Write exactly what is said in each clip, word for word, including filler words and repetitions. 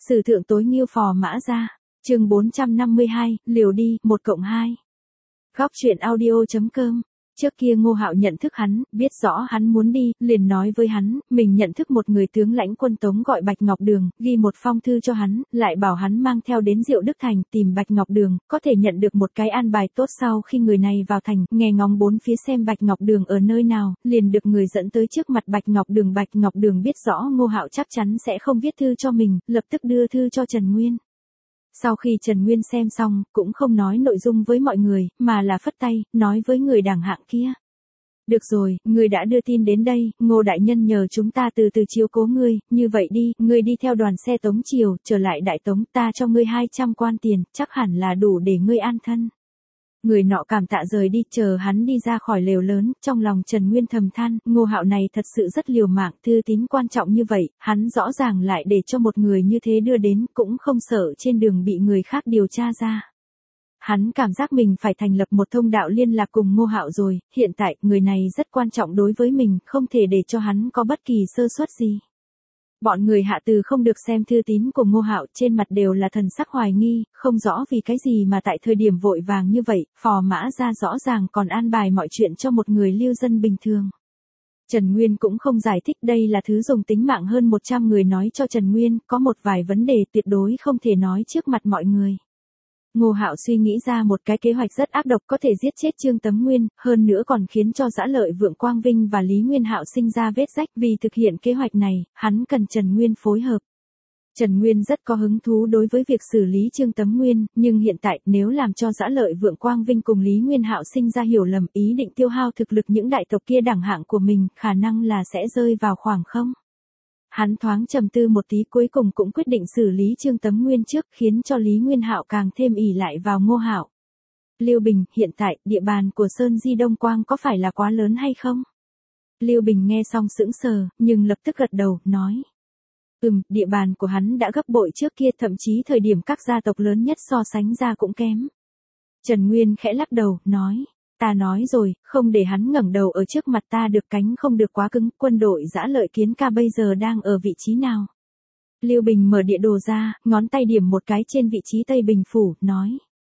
Sử thượng tối nghiêu Phò Mã Gia. Chương bốn trăm năm mươi hai, liều đi, một cộng hai. Góc truyện audio.com. Trước kia Ngô Hạo nhận thức hắn, biết rõ hắn muốn đi, liền nói với hắn, mình nhận thức một người tướng lãnh quân Tống gọi Bạch Ngọc Đường, ghi một phong thư cho hắn, lại bảo hắn mang theo đến Diệu Đức Thành, tìm Bạch Ngọc Đường, có thể nhận được một cái an bài tốt sau khi người này vào thành, nghe ngóng bốn phía xem Bạch Ngọc Đường ở nơi nào, liền được người dẫn tới trước mặt Bạch Ngọc Đường. Bạch Ngọc Đường biết rõ Ngô Hạo chắc chắn sẽ không viết thư cho mình, lập tức đưa thư cho Trần Nguyên. Sau khi Trần Nguyên xem xong, cũng không nói nội dung với mọi người, mà là phất tay, nói với người đẳng hạng kia. Được rồi, ngươi đã đưa tin đến đây, Ngô đại nhân nhờ chúng ta từ từ chiếu cố ngươi, như vậy đi, ngươi đi theo đoàn xe Tống Triều, trở lại Đại Tống, ta cho ngươi hai trăm quan tiền, chắc hẳn là đủ để ngươi an thân. Người nọ cảm tạ rời đi, chờ hắn đi ra khỏi lều lớn, trong lòng Trần Nguyên thầm than, Ngô Hạo này thật sự rất liều mạng, thư tín quan trọng như vậy, hắn rõ ràng lại để cho một người như thế đưa đến, cũng không sợ trên đường bị người khác điều tra ra. Hắn cảm giác mình phải thành lập một thông đạo liên lạc cùng Ngô Hạo rồi, hiện tại, người này rất quan trọng đối với mình, không thể để cho hắn có bất kỳ sơ suất gì. Bọn người Hạ Từ không được xem thư tín của Ngô Hạo, trên mặt đều là thần sắc hoài nghi, không rõ vì cái gì mà tại thời điểm vội vàng như vậy, Phò Mã Gia rõ ràng còn an bài mọi chuyện cho một người lưu dân bình thường. Trần Nguyên cũng không giải thích, đây là thứ dùng tính mạng hơn một trăm người nói cho Trần Nguyên, có một vài vấn đề tuyệt đối không thể nói trước mặt mọi người. Ngô Hạo suy nghĩ ra một cái kế hoạch rất ác độc, có thể giết chết Trương Tấm Nguyên, hơn nữa còn khiến cho Dã Lợi Vượng Quang Vinh và Lý Nguyên Hạo sinh ra vết rách. Vì thực hiện kế hoạch này, hắn cần Trần Nguyên phối hợp. Trần Nguyên rất có hứng thú đối với việc xử lý Trương Tấm Nguyên, nhưng hiện tại nếu làm cho Dã Lợi Vượng Quang Vinh cùng Lý Nguyên Hạo sinh ra hiểu lầm, ý định tiêu hao thực lực những đại tộc kia đẳng hạng của mình, khả năng là sẽ rơi vào khoảng không. Hắn thoáng trầm tư một tí, cuối cùng cũng quyết định xử lý Trương Tấm Nguyên trước, khiến cho Lý Nguyên Hạo càng thêm ỷ lại vào Ngô Hạo. Lưu Bình, hiện tại, địa bàn của Sơn Di Đông Quang có phải là quá lớn hay không? Lưu Bình nghe xong sững sờ, nhưng lập tức gật đầu, nói. Ừm, địa bàn của hắn đã gấp bội trước kia, thậm chí thời điểm các gia tộc lớn nhất so sánh ra cũng kém. Trần Nguyên khẽ lắc đầu, nói. Ta nói rồi, không để hắn ngẩng đầu ở trước mặt ta được, cánh không được quá cứng, quân đội Dã Lợi Kiến Ca bây giờ đang ở vị trí nào? Lưu Bình mở địa đồ ra, ngón tay điểm một cái trên vị trí Tây Bình Phủ, nói.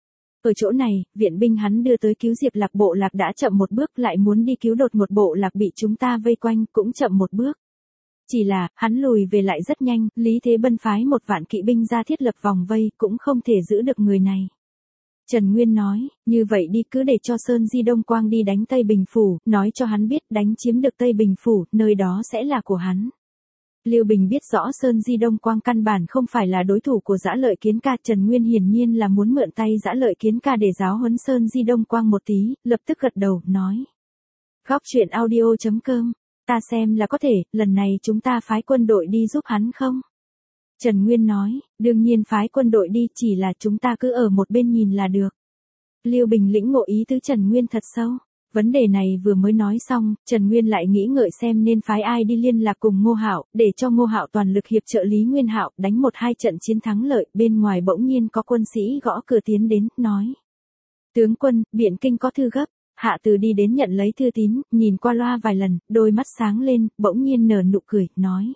Ở chỗ này, viện binh hắn đưa tới cứu Diệp Lạc bộ lạc đã chậm một bước, lại muốn đi cứu đột một bộ lạc bị chúng ta vây quanh, cũng chậm một bước. Chỉ là, hắn lùi về lại rất nhanh, Lý Thế Bân phái một vạn kỵ binh ra thiết lập vòng vây, cũng không thể giữ được người này. Trần Nguyên nói, như vậy đi, cứ để cho Sơn Di Đông Quang đi đánh Tây Bình Phủ, nói cho hắn biết đánh chiếm được Tây Bình Phủ, nơi đó sẽ là của hắn. Lưu Bình biết rõ Sơn Di Đông Quang căn bản không phải là đối thủ của Dã Lợi Kiến Ca, Trần Nguyên hiển nhiên là muốn mượn tay Dã Lợi Kiến Ca để giáo huấn Sơn Di Đông Quang một tí, lập tức gật đầu, nói. Góc truyện audio.com, ta xem là có thể, lần này chúng ta phái quân đội đi giúp hắn không? Trần Nguyên nói, đương nhiên phái quân đội đi, chỉ là chúng ta cứ ở một bên nhìn là được. Lưu Bình lĩnh ngộ ý tứ Trần Nguyên thật sâu. Vấn đề này vừa mới nói xong, Trần Nguyên lại nghĩ ngợi xem nên phái ai đi liên lạc cùng Ngô Hạo, để cho Ngô Hạo toàn lực hiệp trợ Lý Nguyên Hạo, đánh một hai trận chiến thắng lợi. Bên ngoài bỗng nhiên có quân sĩ gõ cửa tiến đến, nói. Tướng quân, Biện Kinh có thư gấp. Hạ Từ đi đến nhận lấy thư tín, nhìn qua loa vài lần, đôi mắt sáng lên, bỗng nhiên nở nụ cười, nói.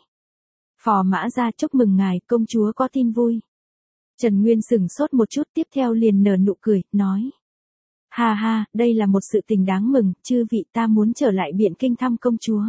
Phò Mã Gia chúc mừng ngài, công chúa có tin vui. Trần Nguyên sửng sốt một chút, tiếp theo liền nở nụ cười, nói. Ha ha, đây là một sự tình đáng mừng, chư vị, ta muốn trở lại Biện Kinh thăm công chúa.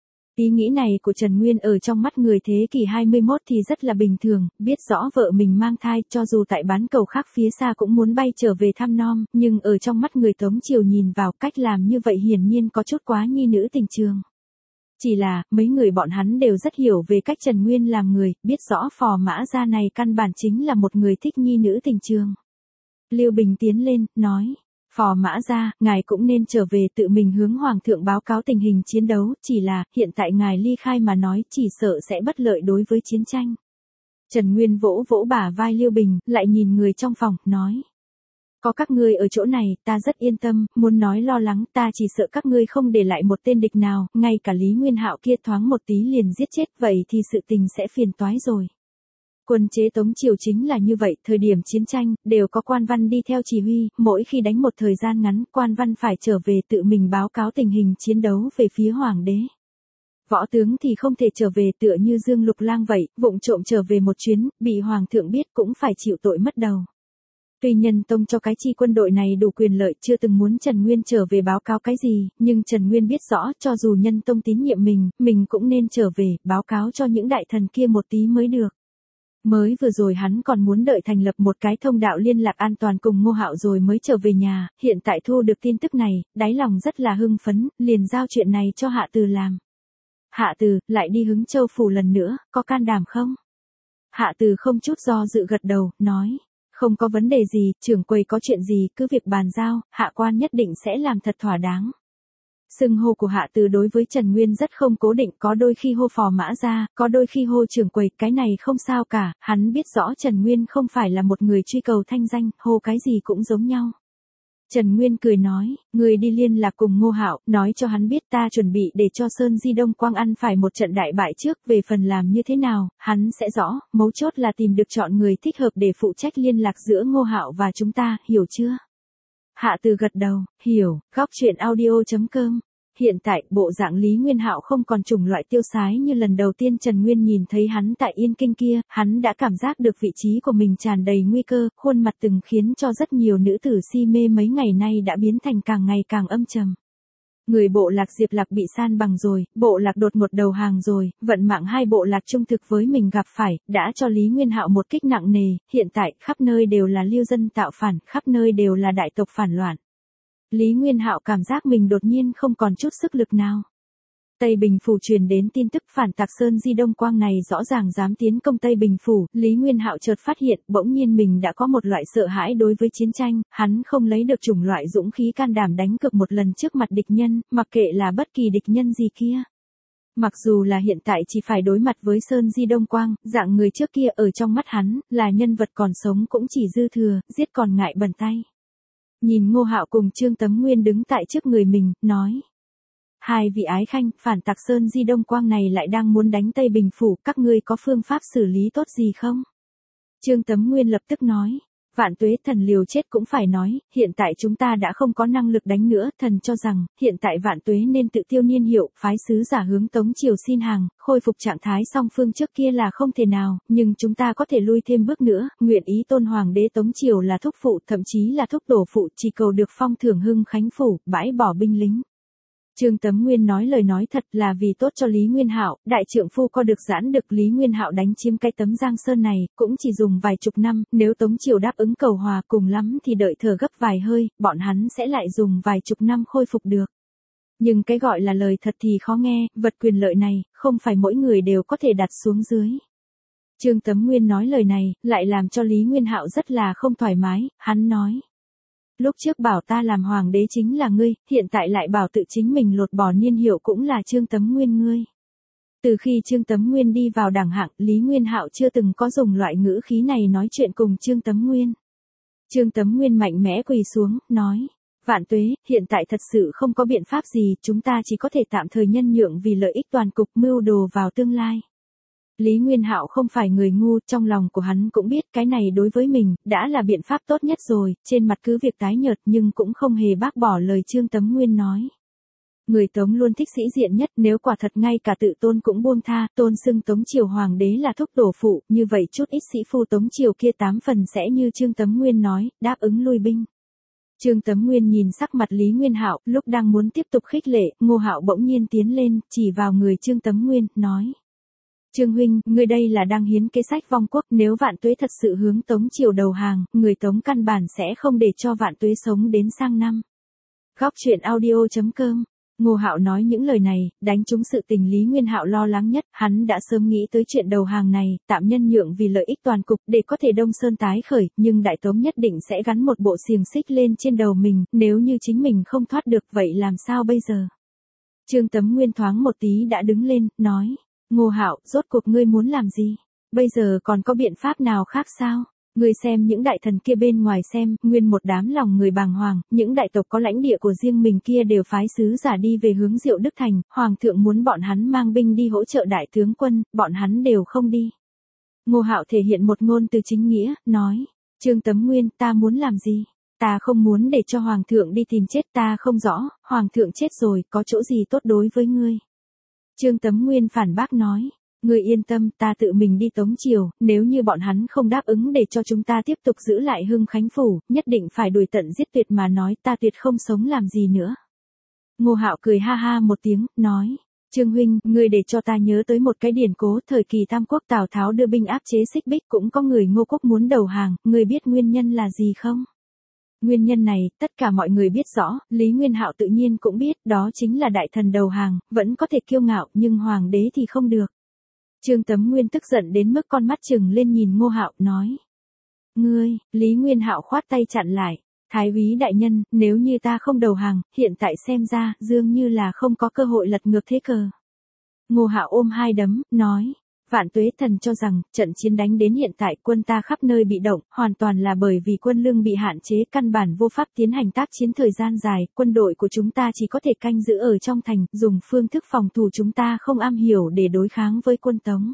Ý nghĩ này của Trần Nguyên ở trong mắt người thế kỷ hai mươi mốt thì rất là bình thường, biết rõ vợ mình mang thai, cho dù tại bán cầu khác phía xa cũng muốn bay trở về thăm nom, nhưng ở trong mắt người Tống Triều nhìn vào, cách làm như vậy hiển nhiên có chút quá nhi nữ tình trường. Chỉ là, mấy người bọn hắn đều rất hiểu về cách Trần Nguyên làm người, biết rõ Phò Mã Gia này căn bản chính là một người thích nhi nữ tình trường. Lưu Bình tiến lên, nói. Phò Mã Gia, ngài cũng nên trở về tự mình hướng Hoàng thượng báo cáo tình hình chiến đấu, chỉ là, hiện tại ngài ly khai mà nói, chỉ sợ sẽ bất lợi đối với chiến tranh. Trần Nguyên vỗ vỗ bả vai Lưu Bình, lại nhìn người trong phòng, nói. Có các ngươi ở chỗ này, ta rất yên tâm, muốn nói lo lắng, ta chỉ sợ các ngươi không để lại một tên địch nào, ngay cả Lý Nguyên Hạo kia thoáng một tí liền giết chết, vậy thì sự tình sẽ phiền toái rồi. Quân chế Tống Triều chính là như vậy, thời điểm chiến tranh, đều có quan văn đi theo chỉ huy, mỗi khi đánh một thời gian ngắn, quan văn phải trở về tự mình báo cáo tình hình chiến đấu về phía Hoàng đế. Võ tướng thì không thể trở về, tựa như Dương Lục Lang vậy, vụng trộm trở về một chuyến, bị hoàng thượng biết cũng phải chịu tội mất đầu. Tuy Nhân Tông cho cái chi quân đội này đủ quyền lợi, chưa từng muốn Trần Nguyên trở về báo cáo cái gì, nhưng Trần Nguyên biết rõ cho dù Nhân Tông tín nhiệm mình, mình cũng nên trở về, báo cáo cho những đại thần kia một tí mới được. Mới vừa rồi hắn còn muốn đợi thành lập một cái thông đạo liên lạc an toàn cùng Ngô Hạo rồi mới trở về nhà, hiện tại thu được tin tức này, đáy lòng rất là hưng phấn, liền giao chuyện này cho Hạ Từ làm. Hạ Từ, lại đi Hứng Châu phủ lần nữa, có can đảm không? Hạ Từ không chút do dự gật đầu, nói. Không có vấn đề gì, trưởng quầy có chuyện gì, cứ việc bàn giao, hạ quan nhất định sẽ làm thật thỏa đáng. Xưng hô của Hạ Từ đối với Trần Nguyên rất không cố định, có đôi khi hô phò mã ra, có đôi khi hô trưởng quầy, cái này không sao cả, hắn biết rõ Trần Nguyên không phải là một người truy cầu thanh danh, hô cái gì cũng giống nhau. Trần Nguyên cười nói, người đi liên lạc cùng Ngô Hạo, nói cho hắn biết ta chuẩn bị để cho Sơn Di Đông Quang ăn phải một trận đại bại trước, về phần làm như thế nào, hắn sẽ rõ, mấu chốt là tìm được chọn người thích hợp để phụ trách liên lạc giữa Ngô Hạo và chúng ta, hiểu chưa? Hạ Từ gật đầu, hiểu, góc truyện audio chấm com. Hiện tại, bộ dạng Lý Nguyên Hạo không còn chủng loại tiêu sái như lần đầu tiên Trần Nguyên nhìn thấy hắn tại Yên Kinh kia, hắn đã cảm giác được vị trí của mình tràn đầy nguy cơ, khuôn mặt từng khiến cho rất nhiều nữ tử si mê mấy ngày nay đã biến thành càng ngày càng âm trầm. Người bộ lạc Diệp Lạc bị san bằng rồi, bộ lạc đột ngột đầu hàng rồi, vận mạng hai bộ lạc trung thực với mình gặp phải, đã cho Lý Nguyên Hạo một kích nặng nề, hiện tại khắp nơi đều là lưu dân tạo phản, khắp nơi đều là đại tộc phản loạn. Lý Nguyên Hạo cảm giác mình đột nhiên không còn chút sức lực nào. Tây Bình Phủ truyền đến tin tức phản tặc Sơn Di Đông Quang này rõ ràng dám tiến công Tây Bình Phủ, Lý Nguyên Hạo chợt phát hiện bỗng nhiên mình đã có một loại sợ hãi đối với chiến tranh, hắn không lấy được chủng loại dũng khí can đảm đánh cược một lần trước mặt địch nhân, mặc kệ là bất kỳ địch nhân gì kia. Mặc dù là hiện tại chỉ phải đối mặt với Sơn Di Đông Quang, dạng người trước kia ở trong mắt hắn, là nhân vật còn sống cũng chỉ dư thừa, giết còn ngại bẩn tay. Nhìn Ngô Hạo cùng Trương Tấm Nguyên đứng tại trước người mình, nói. Hai vị ái khanh, phản tặc Sơn Di Đông Quang này lại đang muốn đánh Tây Bình Phủ, các ngươi có phương pháp xử lý tốt gì không? Trương Tấm Nguyên lập tức nói. Vạn Tuế thần liều chết cũng phải nói, hiện tại chúng ta đã không có năng lực đánh nữa, thần cho rằng, hiện tại Vạn Tuế nên tự tiêu niên hiệu, phái sứ giả hướng Tống Triều xin hàng, khôi phục trạng thái song phương trước kia là không thể nào, nhưng chúng ta có thể lui thêm bước nữa, nguyện ý tôn hoàng đế Tống Triều là thúc phụ, thậm chí là thúc tổ phụ, chỉ cầu được phong thưởng Hưng Khánh Phủ, bãi bỏ binh lính. Trương Tấm Nguyên nói lời nói thật là vì tốt cho Lý Nguyên Hạo, đại trượng phu có được giãn được Lý Nguyên Hạo đánh chiếm cái tấm Giang Sơn này, cũng chỉ dùng vài chục năm, nếu Tống Triều đáp ứng cầu hòa cùng lắm thì đợi thở gấp vài hơi, bọn hắn sẽ lại dùng vài chục năm khôi phục được. Nhưng cái gọi là lời thật thì khó nghe, vật quyền lợi này, không phải mỗi người đều có thể đặt xuống dưới. Trương Tấm Nguyên nói lời này, lại làm cho Lý Nguyên Hạo rất là không thoải mái, hắn nói. Lúc trước bảo ta làm hoàng đế chính là ngươi, hiện tại lại bảo tự chính mình lột bỏ niên hiệu cũng là Trương Tấm Nguyên ngươi. Từ khi Trương Tấm Nguyên đi vào đẳng hạng, Lý Nguyên Hạo chưa từng có dùng loại ngữ khí này nói chuyện cùng Trương Tấm Nguyên. Trương Tấm Nguyên mạnh mẽ quỳ xuống, nói. Vạn Tuế, hiện tại thật sự không có biện pháp gì, chúng ta chỉ có thể tạm thời nhân nhượng vì lợi ích toàn cục mưu đồ vào tương lai. Lý Nguyên Hạo không phải người ngu, trong lòng của hắn cũng biết cái này đối với mình, đã là biện pháp tốt nhất rồi, trên mặt cứ việc tái nhợt nhưng cũng không hề bác bỏ lời Trương Tấm Nguyên nói. Người Tống luôn thích sĩ diện nhất, nếu quả thật ngay cả tự tôn cũng buông tha, tôn xưng Tống Triều Hoàng đế là thúc tổ phụ, như vậy chút ít sĩ phu Tống Triều kia tám phần sẽ như Trương Tấm Nguyên nói, đáp ứng lui binh. Trương Tấm Nguyên nhìn sắc mặt Lý Nguyên Hạo, lúc đang muốn tiếp tục khích lệ, Ngô Hạo bỗng nhiên tiến lên, chỉ vào người Trương Tấm Nguyên, nói. Trương huynh, ngươi đây là đang hiến kế sách vong quốc, nếu Vạn Tuế thật sự hướng Tống Triều đầu hàng, người Tống căn bản sẽ không để cho Vạn Tuế sống đến sang năm. Góc truyện audio chấm com. Ngô Hạo nói những lời này, đánh trúng sự tình Lý Nguyên Hạo lo lắng nhất, hắn đã sớm nghĩ tới chuyện đầu hàng này, tạm nhân nhượng vì lợi ích toàn cục, để có thể Đông Sơn tái khởi, nhưng Đại Tống nhất định sẽ gắn một bộ xiềng xích lên trên đầu mình, nếu như chính mình không thoát được vậy làm sao bây giờ? Trương Tấm Nguyên thoáng một tí đã đứng lên, nói. Ngô Hạo, rốt cuộc ngươi muốn làm gì? Bây giờ còn có biện pháp nào khác sao? Ngươi xem những đại thần kia bên ngoài xem, nguyên một đám lòng người bàng hoàng, những đại tộc có lãnh địa của riêng mình kia đều phái sứ giả đi về hướng Diệu Đức Thành, hoàng thượng muốn bọn hắn mang binh đi hỗ trợ đại tướng quân, bọn hắn đều không đi. Ngô Hạo thể hiện một ngôn từ chính nghĩa, nói, Trương Tấm Nguyên, ta muốn làm gì? Ta không muốn để cho hoàng thượng đi tìm chết, ta không rõ, hoàng thượng chết rồi, có chỗ gì tốt đối với ngươi? Trương Tấm Nguyên phản bác nói, ngươi yên tâm, ta tự mình đi Tống Triều, nếu như bọn hắn không đáp ứng để cho chúng ta tiếp tục giữ lại Hưng Khánh Phủ, nhất định phải đuổi tận giết tuyệt mà nói, ta tuyệt không sống làm gì nữa. Ngô Hạo cười ha ha một tiếng, nói, Trương huynh, ngươi để cho ta nhớ tới một cái điển cố, thời kỳ Tam Quốc Tào Tháo đưa binh áp chế Xích Bích, cũng có người Ngô Quốc muốn đầu hàng, ngươi biết nguyên nhân là gì không? Nguyên nhân này, tất cả mọi người biết rõ, Lý Nguyên Hạo tự nhiên cũng biết, đó chính là đại thần đầu hàng, vẫn có thể kiêu ngạo, nhưng hoàng đế thì không được. Trương Tấm Nguyên tức giận đến mức con mắt trừng lên nhìn Ngô Hạo, nói. Ngươi, Lý Nguyên Hạo khoát tay chặn lại, Thái úy đại nhân, nếu như ta không đầu hàng, hiện tại xem ra, dường như là không có cơ hội lật ngược thế cờ. Ngô Hạo ôm hai đấm, nói. Vạn Tuế Thần cho rằng, trận chiến đánh đến hiện tại quân ta khắp nơi bị động, hoàn toàn là bởi vì quân lương bị hạn chế, căn bản vô pháp tiến hành tác chiến thời gian dài, quân đội của chúng ta chỉ có thể canh giữ ở trong thành, dùng phương thức phòng thủ chúng ta không am hiểu để đối kháng với quân Tống.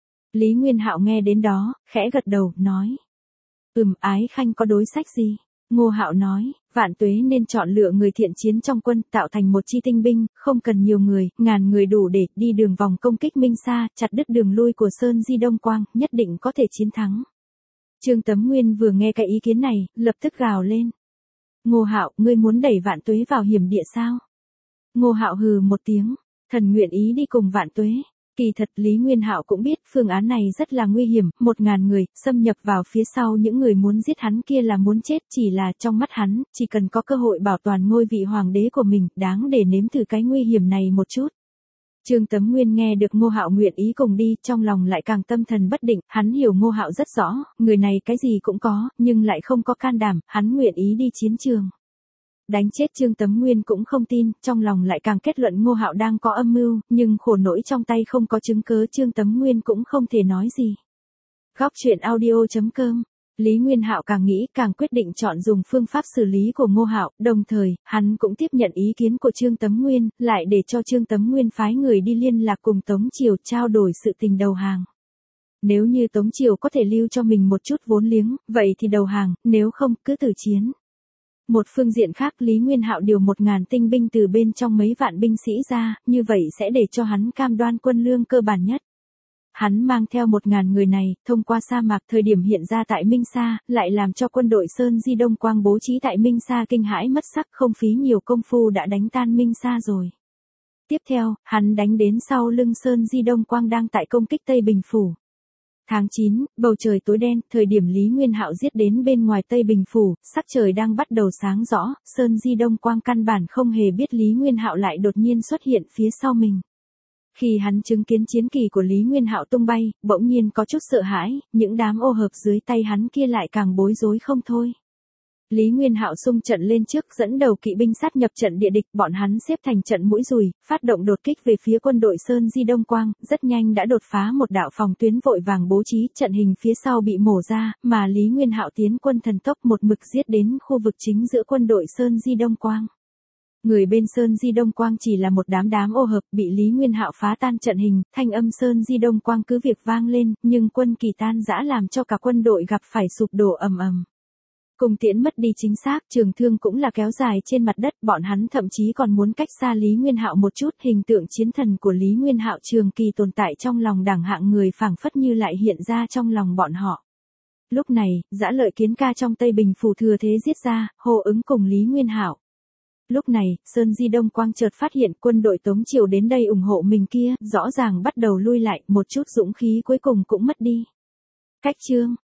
Lý Nguyên Hạo nghe đến đó, khẽ gật đầu, nói. Ừm, Ái Khanh có đối sách gì? Ngô Hạo nói, Vạn Tuế nên chọn lựa người thiện chiến trong quân, tạo thành một chi tinh binh, không cần nhiều người, ngàn người đủ để đi đường vòng công kích Minh Sa, chặt đứt đường lui của Sơn Di Đông Quang, nhất định có thể chiến thắng. Trương Tấm Nguyên vừa nghe cái ý kiến này, lập tức gào lên. Ngô Hạo, ngươi muốn đẩy Vạn Tuế vào hiểm địa sao? Ngô Hạo hừ một tiếng, thần nguyện ý đi cùng Vạn Tuế. Kỳ thật Lý Nguyên Hạo cũng biết phương án này rất là nguy hiểm, một ngàn người, xâm nhập vào phía sau những người muốn giết hắn kia là muốn chết, chỉ là trong mắt hắn, chỉ cần có cơ hội bảo toàn ngôi vị hoàng đế của mình, đáng để nếm thử cái nguy hiểm này một chút. Trương Tấm Nguyên nghe được Ngô Hạo nguyện ý cùng đi, trong lòng lại càng tâm thần bất định, hắn hiểu Ngô Hạo rất rõ, người này cái gì cũng có, nhưng lại không có can đảm, hắn nguyện ý đi chiến trường. Đánh chết Trương Tấm Nguyên cũng không tin, trong lòng lại càng kết luận Ngô Hạo đang có âm mưu, nhưng khổ nỗi trong tay không có chứng cớ, Trương Tấm Nguyên cũng không thể nói gì. Góc truyện audio chấm com. Lý Nguyên Hạo càng nghĩ càng quyết định chọn dùng phương pháp xử lý của Ngô Hạo, đồng thời, hắn cũng tiếp nhận ý kiến của Trương Tấm Nguyên, lại để cho Trương Tấm Nguyên phái người đi liên lạc cùng Tống Triều trao đổi sự tình đầu hàng. Nếu như Tống Triều có thể lưu cho mình một chút vốn liếng, vậy thì đầu hàng, nếu không, cứ tử chiến. Một phương diện khác, Lý Nguyên Hạo điều một ngàn tinh binh từ bên trong mấy vạn binh sĩ ra, như vậy sẽ để cho hắn cam đoan quân lương cơ bản nhất. Hắn mang theo một ngàn người này, thông qua sa mạc thời điểm hiện ra tại Minh Sa, lại làm cho quân đội Sơn Di Đông Quang bố trí tại Minh Sa kinh hãi mất sắc, không phí nhiều công phu đã đánh tan Minh Sa rồi. Tiếp theo, hắn đánh đến sau lưng Sơn Di Đông Quang đang tại công kích Tây Bình Phủ. Tháng chín, bầu trời tối đen, thời điểm Lý Nguyên Hạo giết đến bên ngoài Tây Bình Phủ, sắc trời đang bắt đầu sáng rõ, Sơn Di Đông Quang căn bản không hề biết Lý Nguyên Hạo lại đột nhiên xuất hiện phía sau mình. Khi hắn chứng kiến chiến kỳ của Lý Nguyên Hạo tung bay, bỗng nhiên có chút sợ hãi, những đám ô hợp dưới tay hắn kia lại càng bối rối không thôi. Lý Nguyên Hạo xung trận lên trước, dẫn đầu kỵ binh sát nhập trận địa địch, bọn hắn xếp thành trận mũi dùi, phát động đột kích về phía quân đội Sơn Di Đông Quang, rất nhanh đã đột phá một đạo phòng tuyến, vội vàng bố trí trận hình phía sau bị mổ ra, mà Lý Nguyên Hạo tiến quân thần tốc một mực giết đến khu vực chính giữa quân đội Sơn Di Đông Quang. Người bên Sơn Di Đông Quang chỉ là một đám đám ô hợp, bị Lý Nguyên Hạo phá tan trận hình, thanh âm Sơn Di Đông Quang cứ việc vang lên, nhưng quân kỳ tan rã làm cho cả quân đội gặp phải sụp đổ ầm ầm. Cùng tiễn mất đi chính xác, trường thương cũng là kéo dài trên mặt đất, bọn hắn thậm chí còn muốn cách xa Lý Nguyên Hạo một chút, hình tượng chiến thần của Lý Nguyên Hạo trường kỳ tồn tại trong lòng đẳng hạng người phảng phất như lại hiện ra trong lòng bọn họ. Lúc này, Dã Lợi Kiến ca trong Tây Bình Phủ thừa thế giết ra, hô ứng cùng Lý Nguyên Hạo. Lúc này, Sơn Di Đông Quang chợt phát hiện quân đội Tống Triều đến đây ủng hộ mình kia, rõ ràng bắt đầu lui lại, một chút dũng khí cuối cùng cũng mất đi. Cách chương